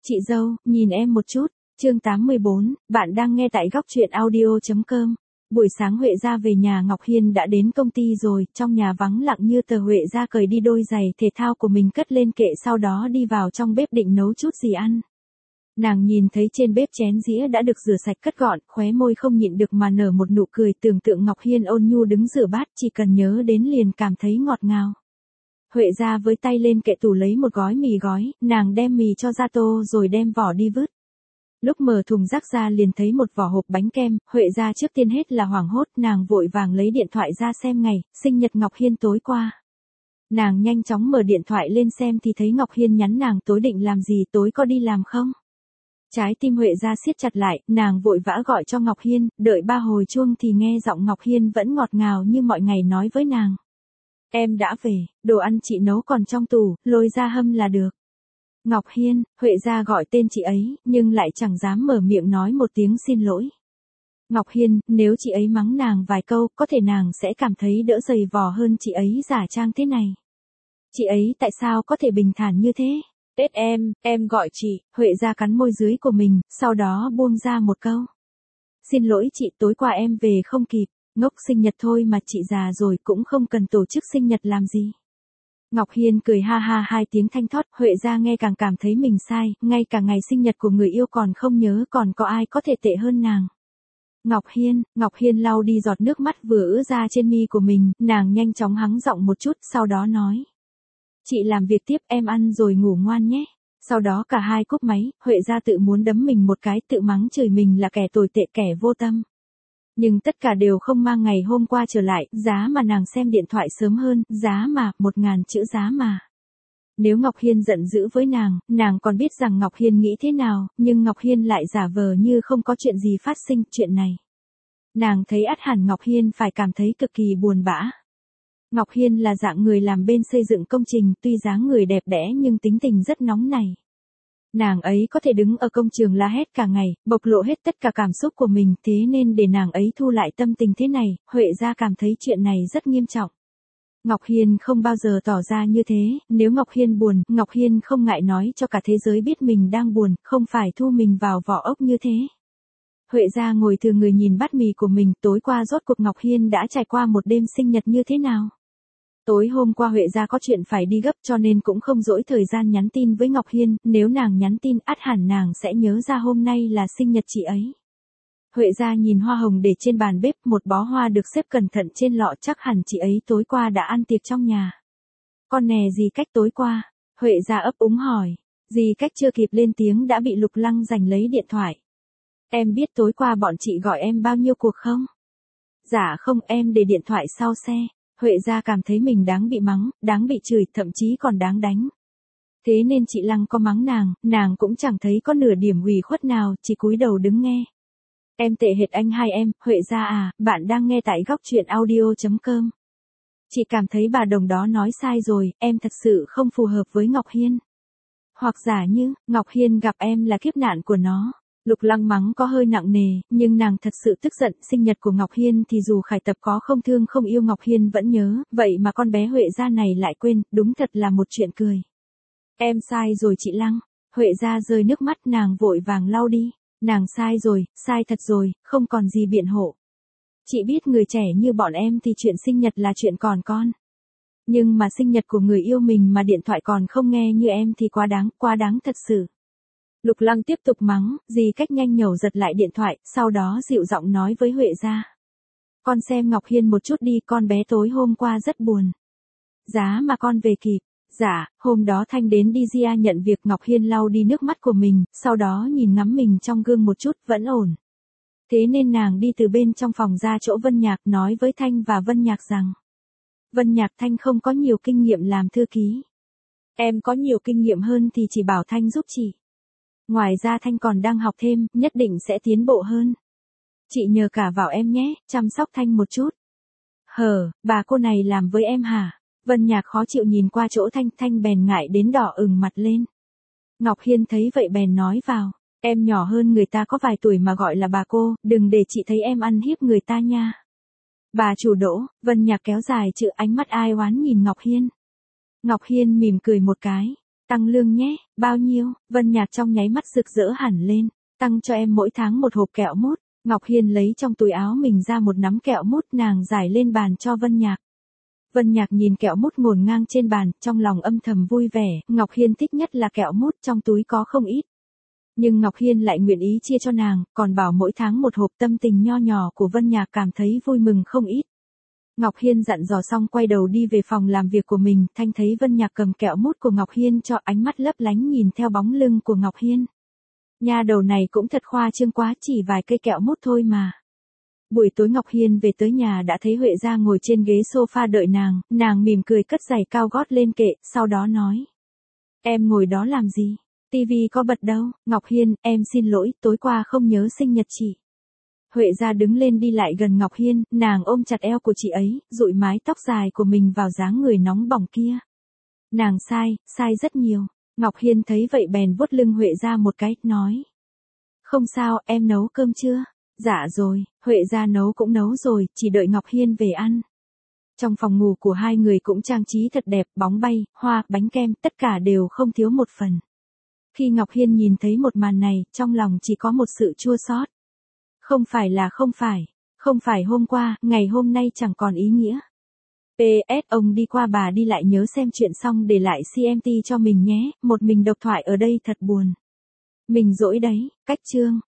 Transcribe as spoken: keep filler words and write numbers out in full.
Chị dâu, nhìn em một chút. Chương tám mươi bốn, bạn đang nghe tại góc truyện audio chấm com. Buổi sáng Huệ Gia về nhà Ngọc Hiên đã đến công ty rồi, trong nhà vắng lặng như tờ. Huệ Gia cởi đi đôi giày thể thao của mình cất lên kệ, sau đó đi vào trong bếp định nấu chút gì ăn. Nàng nhìn thấy trên bếp chén dĩa đã được rửa sạch cất gọn, khóe môi không nhịn được mà nở một nụ cười, tưởng tượng Ngọc Hiên ôn nhu đứng rửa bát, chỉ cần nhớ đến liền cảm thấy ngọt ngào. Huệ Gia với tay lên kệ tủ lấy một gói mì gói, nàng đem mì cho ra tô rồi đem vỏ đi vứt. Lúc mở thùng rác ra liền thấy một vỏ hộp bánh kem, Huệ Gia trước tiên hết là hoảng hốt, nàng vội vàng lấy điện thoại ra xem ngày, sinh nhật Ngọc Hiên tối qua. Nàng nhanh chóng mở điện thoại lên xem thì thấy Ngọc Hiên nhắn nàng tối định làm gì, tối có đi làm không? Trái tim Huệ Gia siết chặt lại, nàng vội vã gọi cho Ngọc Hiên, đợi ba hồi chuông thì nghe giọng Ngọc Hiên vẫn ngọt ngào như mọi ngày nói với nàng. Em đã về, đồ ăn chị nấu còn trong tủ, lôi ra hâm là được. Ngọc Hiên, Huệ Gia gọi tên chị ấy, nhưng lại chẳng dám mở miệng nói một tiếng xin lỗi. Ngọc Hiên, nếu chị ấy mắng nàng vài câu, có thể nàng sẽ cảm thấy đỡ dày vò hơn chị ấy giả trang thế này. Chị ấy tại sao có thể bình thản như thế? Tết em, em gọi chị. Huệ Gia cắn môi dưới của mình, sau đó buông ra một câu. Xin lỗi chị, tối qua em về không kịp. Ngốc, sinh nhật thôi mà, chị già rồi cũng không cần tổ chức sinh nhật làm gì. Ngọc Hiên cười ha ha hai tiếng thanh thoát, Huệ Gia nghe càng cảm thấy mình sai, ngay cả ngày sinh nhật của người yêu còn không nhớ, còn có ai có thể tệ hơn nàng. Ngọc Hiên, Ngọc Hiên lau đi giọt nước mắt vừa ứa ra trên mi của mình, nàng nhanh chóng hắng giọng một chút, sau đó nói. Chị làm việc tiếp, em ăn rồi ngủ ngoan nhé. Sau đó cả hai cúp máy, Huệ Gia tự muốn đấm mình một cái, tự mắng chửi mình là kẻ tồi tệ, kẻ vô tâm. Nhưng tất cả đều không mang ngày hôm qua trở lại, giá mà nàng xem điện thoại sớm hơn, giá mà, một ngàn chữ giá mà. Nếu Ngọc Hiên giận dữ với nàng, nàng còn biết rằng Ngọc Hiên nghĩ thế nào, nhưng Ngọc Hiên lại giả vờ như không có chuyện gì phát sinh, chuyện này. Nàng thấy ắt hẳn Ngọc Hiên phải cảm thấy cực kỳ buồn bã. Ngọc Hiên là dạng người làm bên xây dựng công trình, tuy dáng người đẹp đẽ nhưng tính tình rất nóng nảy. Nàng ấy có thể đứng ở công trường la hét cả ngày, bộc lộ hết tất cả cảm xúc của mình, thế nên để nàng ấy thu lại tâm tình thế này, Huệ Gia cảm thấy chuyện này rất nghiêm trọng. Ngọc Hiên không bao giờ tỏ ra như thế, nếu Ngọc Hiên buồn, Ngọc Hiên không ngại nói cho cả thế giới biết mình đang buồn, không phải thu mình vào vỏ ốc như thế. Huệ Gia ngồi thừa người nhìn bát mì của mình, tối qua rốt cuộc Ngọc Hiên đã trải qua một đêm sinh nhật như thế nào? Tối hôm qua Huệ Gia có chuyện phải đi gấp cho nên cũng không dỗi thời gian nhắn tin với Ngọc Hiên, nếu nàng nhắn tin ắt hẳn nàng sẽ nhớ ra hôm nay là sinh nhật chị ấy. Huệ Gia nhìn hoa hồng để trên bàn bếp, một bó hoa được xếp cẩn thận trên lọ, chắc hẳn chị ấy tối qua đã ăn tiệc trong nhà. Con nè dì Cách tối qua? Huệ Gia ấp úng hỏi. Dì Cách chưa kịp lên tiếng đã bị Lục Lăng giành lấy điện thoại. Em biết tối qua bọn chị gọi em bao nhiêu cuộc không? Dạ không, em để điện thoại sau xe. Huệ Gia cảm thấy mình đáng bị mắng, đáng bị chửi, thậm chí còn đáng đánh. Thế nên chị Lăng có mắng nàng, nàng cũng chẳng thấy có nửa điểm ủy khuất nào, chỉ cúi đầu đứng nghe. Em tệ hệt anh hai em, Huệ Gia à, bạn đang nghe tại góc truyện audio chấm com. Chị cảm thấy bà đồng đó nói sai rồi, em thật sự không phù hợp với Ngọc Hiên. Hoặc giả như, Ngọc Hiên gặp em là kiếp nạn của nó. Lục Lăng mắng có hơi nặng nề, nhưng nàng thật sự tức giận, sinh nhật của Ngọc Hiên thì dù Khải Tập có không thương không yêu Ngọc Hiên vẫn nhớ, vậy mà con bé Huệ Gia này lại quên, đúng thật là một chuyện cười. Em sai rồi chị Lăng. Huệ Gia rơi nước mắt, nàng vội vàng lau đi. Nàng sai rồi, sai thật rồi, không còn gì biện hộ. Chị biết người trẻ như bọn em thì chuyện sinh nhật là chuyện còn con. Nhưng mà sinh nhật của người yêu mình mà điện thoại còn không nghe như em thì quá đáng, quá đáng thật sự. Lục Lăng tiếp tục mắng, dì Cách nhanh nhẩu giật lại điện thoại, sau đó dịu giọng nói với Huệ Gia. Con xem Ngọc Hiên một chút đi, con bé tối hôm qua rất buồn. Giá mà con về kịp. Dạ, hôm đó Thanh đến đi Gia nhận việc. Ngọc Hiên lau đi nước mắt của mình, sau đó nhìn ngắm mình trong gương một chút, vẫn ổn. Thế nên nàng đi từ bên trong phòng ra chỗ Vân Nhạc, nói với Thanh và Vân Nhạc rằng. Vân Nhạc, Thanh không có nhiều kinh nghiệm làm thư ký. Em có nhiều kinh nghiệm hơn thì chỉ bảo Thanh giúp chị. Ngoài ra Thanh còn đang học thêm, nhất định sẽ tiến bộ hơn. Chị nhờ cả vào em nhé, chăm sóc Thanh một chút. Hờ, bà cô này làm với em hả? Vân Nhạc khó chịu nhìn qua chỗ Thanh, Thanh bèn ngại đến đỏ ửng mặt lên. Ngọc Hiên thấy vậy bèn nói vào, em nhỏ hơn người ta có vài tuổi mà gọi là bà cô, đừng để chị thấy em ăn hiếp người ta nha. Bà chủ Đỗ. Vân Nhạc kéo dài chữ, ánh mắt ai oán nhìn Ngọc Hiên. Ngọc Hiên mỉm cười một cái. Tăng lương nhé, bao nhiêu? Vân Nhạc trong nháy mắt rực rỡ hẳn lên. Tăng cho em mỗi tháng một hộp kẹo mút. Ngọc Hiên lấy trong túi áo mình ra một nắm kẹo mút, nàng giải lên bàn cho Vân Nhạc. Vân Nhạc nhìn kẹo mút ngổn ngang trên bàn, trong lòng âm thầm vui vẻ, Ngọc Hiên thích nhất là kẹo mút, trong túi có không ít. Nhưng Ngọc Hiên lại nguyện ý chia cho nàng, còn bảo mỗi tháng một hộp, tâm tình nho nhỏ của Vân Nhạc cảm thấy vui mừng không ít. Ngọc Hiên dặn dò xong quay đầu đi về phòng làm việc của mình, Thanh thấy Vân Nhạc cầm kẹo mút của Ngọc Hiên cho, ánh mắt lấp lánh nhìn theo bóng lưng của Ngọc Hiên. Nha đầu này cũng thật khoa trương quá, chỉ vài cây kẹo mút thôi mà. Buổi tối Ngọc Hiên về tới nhà đã thấy Huệ Gia ngồi trên ghế sofa đợi nàng, nàng mỉm cười cất giày cao gót lên kệ, sau đó nói. Em ngồi đó làm gì? Tivi có bật đâu? Ngọc Hiên, em xin lỗi, tối qua không nhớ sinh nhật chị. Huệ Gia đứng lên đi lại gần Ngọc Hiên, nàng ôm chặt eo của chị ấy, dụi mái tóc dài của mình vào dáng người nóng bỏng kia. Nàng sai, sai rất nhiều. Ngọc Hiên thấy vậy bèn vuốt lưng Huệ Gia một cái, nói. Không sao, em nấu cơm chưa? Dạ rồi, Huệ Gia nấu cũng nấu rồi, chỉ đợi Ngọc Hiên về ăn. Trong phòng ngủ của hai người cũng trang trí thật đẹp, bóng bay, hoa, bánh kem, tất cả đều không thiếu một phần. Khi Ngọc Hiên nhìn thấy một màn này, trong lòng chỉ có một sự chua xót. Không phải là không phải, không phải hôm qua, ngày hôm nay chẳng còn ý nghĩa. pê ét ông đi qua bà đi lại nhớ xem chuyện xong để lại xê em tê cho mình nhé, một mình độc thoại ở đây thật buồn. Mình dỗi đấy, cách chương.